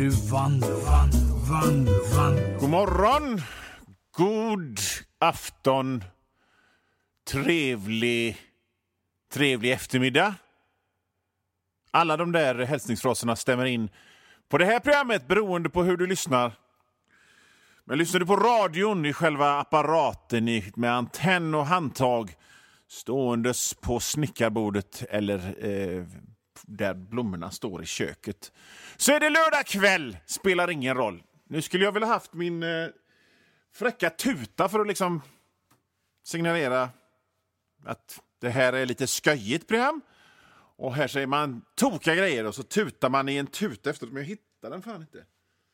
nu Vanlo. God morgon, god afton, trevlig eftermiddag. Alla de där hälsningsfraserna stämmer in på det här programmet beroende på hur du lyssnar. Men lyssnar du på radion i själva apparaten med antenn och handtag ståendes på snickarbordet eller där blommorna står i köket, så är det lördag kväll, spelar ingen roll. Nu skulle jag vilja haft min fräcka tuta för att liksom signalera att det här är lite sköjigt program. Och här säger man toka grejer och så tutar man i en tuta efteråt. Men jag hittar den fan inte.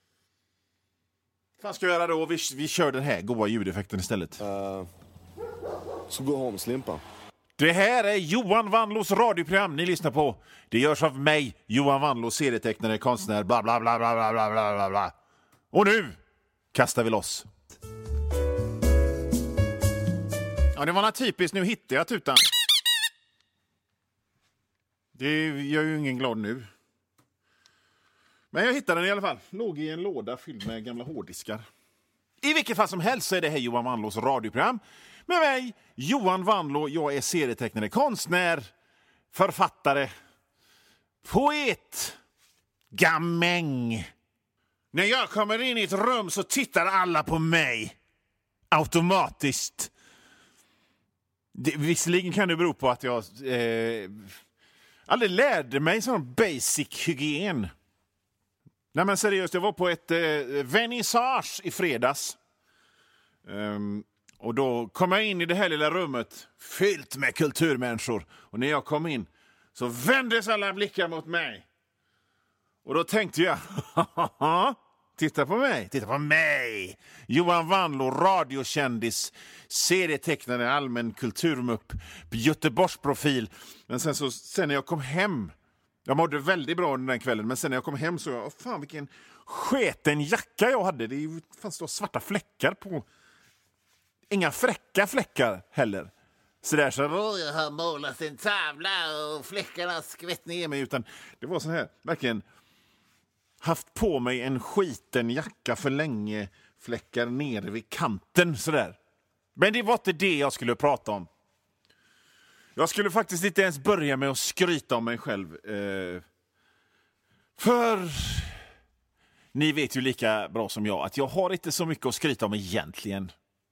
Vad ska jag göra då? Vi kör den här goda ljudeffekten istället. Så gå home, Slimpa. Det här är Johan Vanlos radioprogram ni lyssnar på. Det görs av mig, Johan Vanlo, serietecknare, konstnär, bla bla bla bla bla bla bla bla. Och nu kastar vi loss. Ja, det var något typiskt. Nu hittade jag tutan. Det gör ju ingen glad nu. Men jag hittade den i alla fall. Låg i en låda fylld med gamla hårddiskar. I vilket fall som helst så är det här Johan Vanlos radioprogram. Med mig, Johan Vanlo. Jag är serietecknare, konstnär, författare, poet, gamäng. När jag kommer in i ett rum så tittar alla på mig. Automatiskt. Visserligen kan det bero på att jag aldrig lärde mig sån basic hygien. Nej men seriöst, jag var på ett vernissage i fredags. Och då kom jag in i det här lilla rummet fyllt med kulturmänniskor. Och när jag kom in så vändes alla blickar mot mig. Och då tänkte jag, titta på mig. Johan Vanlo, radiokändis, serietecknare, allmän kulturmupp, Göteborgsprofil. Men sen när jag kom hem, jag mådde väldigt bra den kvällen, men sen när jag kom hem så, fan vilken sketen jacka jag hade. Det fanns då svarta fläckar på. Inga fräcka fläckar heller. Så där så, jag har målat en tavla och fläckarna skvätt ner mig. Utan det var så här, verkligen haft på mig en skiten jacka för länge, fläckar nere vid kanten sådär. Men det var inte det jag skulle prata om. Jag skulle faktiskt inte ens börja med att skryta om mig själv. För ni vet ju lika bra som jag att jag har inte så mycket att skryta om egentligen.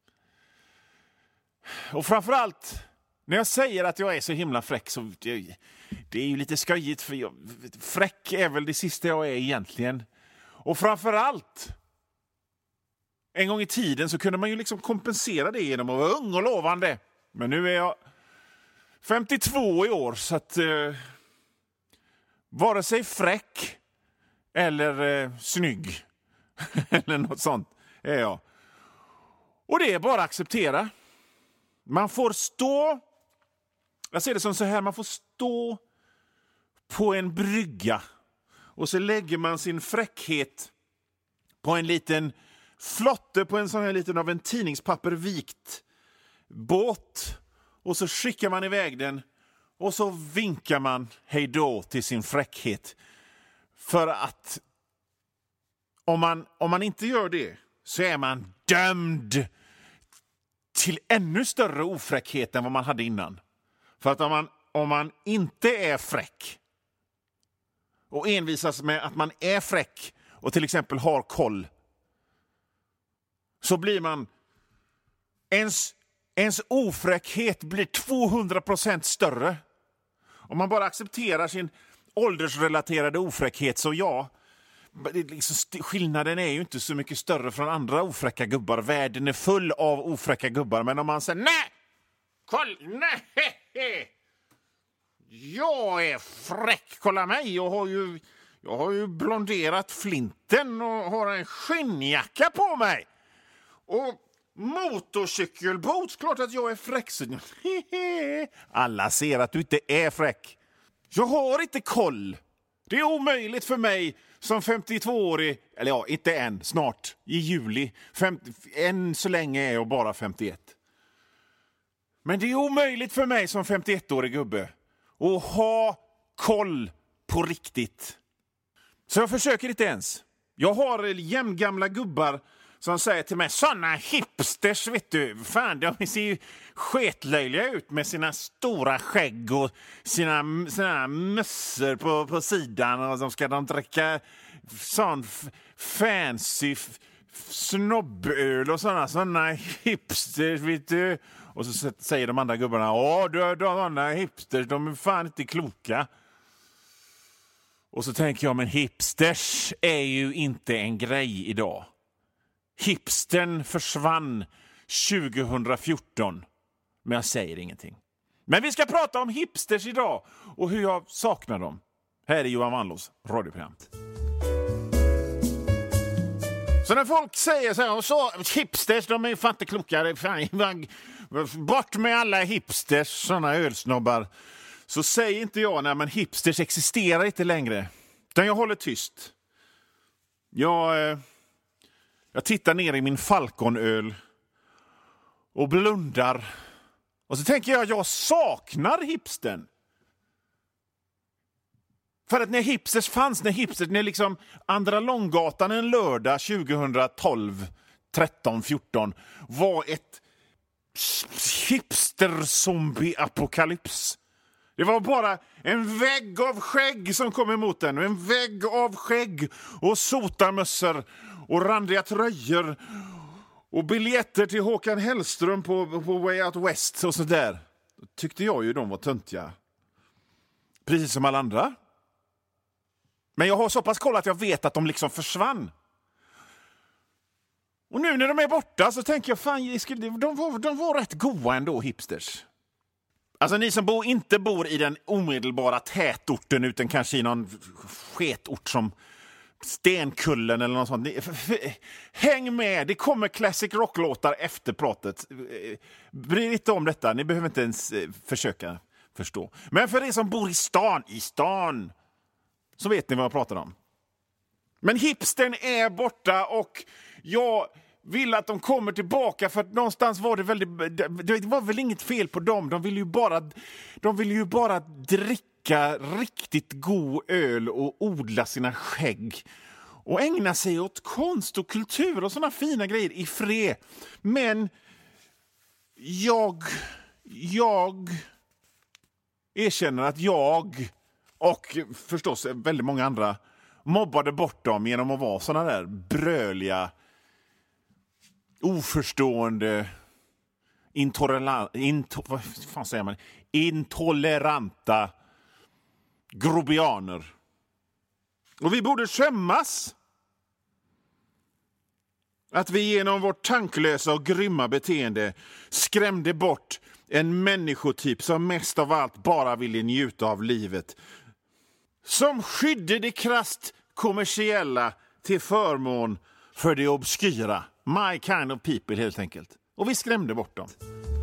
Och framförallt när jag säger att jag är så himla fräck så det är ju lite skojigt, för fräck är väl det sista jag är egentligen. Och framförallt en gång i tiden så kunde man ju liksom kompensera det genom att vara ung och lovande. Men nu är jag 52 i år så att vare sig fräck eller snygg eller något sånt är jag. Och det är bara att acceptera. Man får stå, jag ser det som så här, man får stå på en brygga och så lägger man sin fräckhet på en liten flotte, på en sån här liten av en tidningspapper vikt båt, och så skickar man iväg den och så vinkar man hej då till sin fräckhet. För att om man inte gör det så är man dömd till ännu större ofräckhet än vad man hade innan. För att om man inte är fräck och envisas med att man är fräck och till exempel har koll, så blir man ens ofräckhet blir 200% större. Om man bara accepterar sin åldersrelaterade ofräckhet, så ja, skillnaden är ju inte så mycket större från andra ofräcka gubbar. Världen är full av ofräcka gubbar. Men om man säger nej, jag är fräck, kolla mig, jag har ju blonderat flinten och har en skinnjacka på mig och motorcykelboots, klart att jag är fräck. Alla ser att du inte är fräck. Jag har inte koll. Det är omöjligt för mig som 52-årig, eller ja, inte än, snart, i juli. Än så länge är jag bara 51. Men det är omöjligt för mig som 51-årig gubbe att ha koll på riktigt. Så jag försöker inte ens. Jag har jämngamla gubbar som säger till mig, såna hipsters, vet du, fan, de ser ju sketlöjliga ut med sina stora skägg och sina mössor på sidan, och de dricka sån fancy snobböl och såna hipsters, vet du. Och så säger de andra gubbarna, de hipsters, de är fan inte kloka. Och så tänker jag, men hipsters är ju inte en grej idag. Hipstern försvann 2014, men jag säger ingenting. Men vi ska prata om hipsters idag och hur jag saknar dem. Här är Johan Wanlås radioprogram. Så när folk säger så hipsters, de är fan inte kloka. Fan, bort med alla hipsters, såna ölsnobbar. Så säger inte jag, nej men hipsters existerar inte längre. Utan jag håller tyst. Jag tittar ner i min Falconöl och blundar. Och så tänker jag saknar hipstern. För att när hipsters fanns, när liksom Andra Långgatan en lördag 2012, 13, 14 var ett hipster-zombie-apokalyps. Det var bara en vägg av skägg som kom emot den. En vägg av skägg och sotarmössor och randiga tröjor och biljetter till Håkan Hellström på Way Out West och sådär. Då tyckte jag ju de var töntiga. Precis som alla andra. Men jag har så pass koll att jag vet att de liksom försvann. Och nu när de är borta så tänker jag, fan, de var rätt goda ändå, hipsters. Alltså ni som inte bor i den omedelbara tätorten utan kanske i någon sketort som Stenkullen eller något sånt. Häng med, det kommer classic rocklåtar efter pratet. Bry er inte om detta, ni behöver inte ens försöka förstå. Men för er som bor i stan, så vet ni vad jag pratar om. Men hipstern är borta och jag vill att de kommer tillbaka, för att någonstans var det var väl inget fel på dem. De vill ju bara dricka riktigt god öl och odla sina skägg och ägna sig åt konst och kultur och såna fina grejer i fred. Men jag erkänner att jag och förstås väldigt många andra mobbade bort dem genom att vara såna där bröliga, oförstående, intoleranta grobianer. Och vi borde skämmas att vi genom vårt tanklösa och grymma beteende skrämde bort en människotyp som mest av allt bara ville njuta av livet. Som skydde det krasst kommersiella till förmån för det obskyra. My kind of people, helt enkelt. Och vi skrämde bort dem.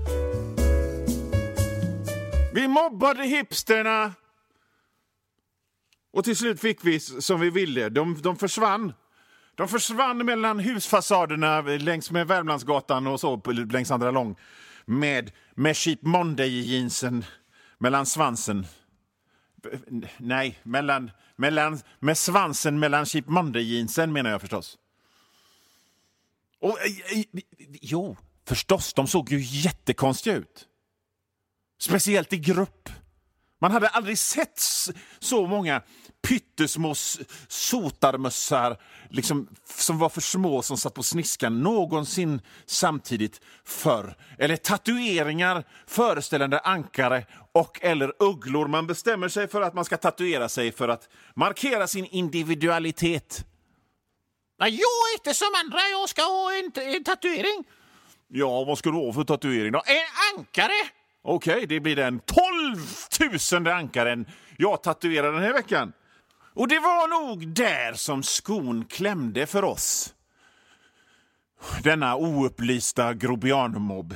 Vi mobbade hipsterna. Och till slut fick vi som vi ville. De försvann. De försvann mellan husfasaderna längs med Värmlandsgatan och så längs Andra Lång. Med Cheap Monday-jeansen mellan svansen. Nej, med svansen mellan Cheap Monday-jeansen menar jag förstås. Och jo, förstås, de såg ju jättekonstiga ut. Speciellt i grupp. Man hade aldrig sett så många pyttesmå sotarmössar liksom, som var för små, som satt på sniskan någonsin samtidigt förr. Eller tatueringar föreställande ankare och eller ugglor. Man bestämmer sig för att man ska tatuera sig för att markera sin individualitet. Jag är inte som andra, jag ska ha en tatuering. Ja, vad ska du ha för tatuering då? En ankare! Okej, det blir den 12,000 ankaren jag tatuerar den här veckan. Och det var nog där som skon klämde för oss. Denna oupplysta grobianmobb.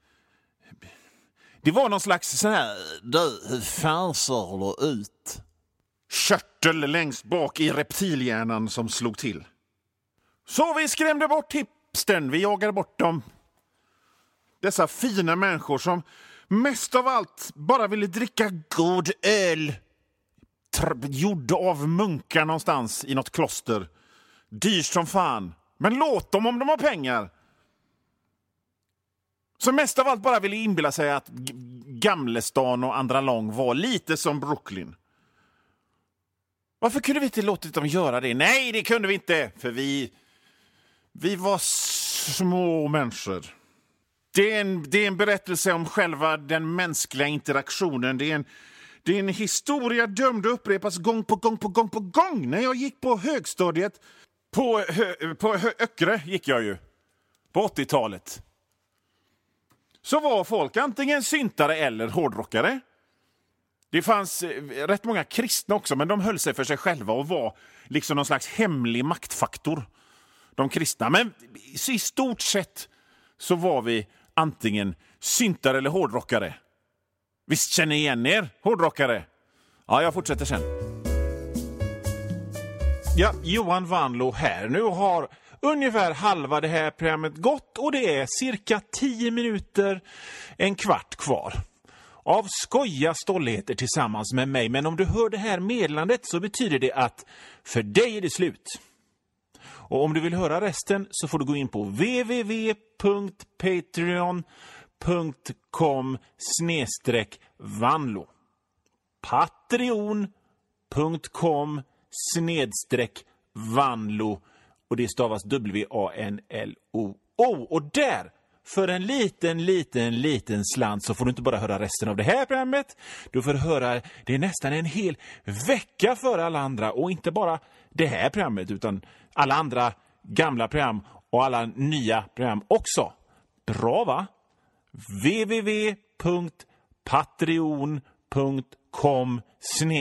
Det var någon slags sån här, hur fan ser det ut? Körtel längst bak i reptilhjärnan som slog till. Så vi skrämde bort hipstern, vi jagade bort dem. Dessa fina människor som mest av allt bara ville dricka god öl. Gjord av munkar någonstans i något kloster. Dyrt som fan. Men låt dem om de har pengar. Så mest av allt bara ville inbilla sig att Gamlestan och Andra Lång var lite som Brooklyn. Varför kunde vi inte låtit dem göra det? Nej, det kunde vi inte. För vi var små människor. Det är en berättelse om själva den mänskliga interaktionen. Det är en historia dömd att upprepas gång på gång. När jag gick på högstadiet, på Öckre gick jag ju, på 80-talet. Så var folk antingen syntare eller hårdrockare. Det fanns rätt många kristna också, men de höll sig för sig själva och var liksom någon slags hemlig maktfaktor. De kristna. Men i stort sett så var vi antingen syntare eller hårdrockare. Visst känner igen er, hårdrockare? Ja, jag fortsätter sen. Ja, Johan Vanlo här. Nu har ungefär halva det här programmet gått och det är cirka 10 minuter, en kvart kvar. Av skoja stolligheter tillsammans med mig. Men om du hör det här meddelandet så betyder det att för dig är det slut. Och om du vill höra resten så får du gå in på www.patreon.com/Vanlo. Patreon.com/Vanlo. Och det stavas WANLO. Och där, för en liten slant, så får du inte bara höra resten av det här programmet. Du får höra det nästan en hel vecka för alla andra. Och inte bara det här programmet, utan alla andra gamla program och alla nya program också. Bra, va? www.patreon.com/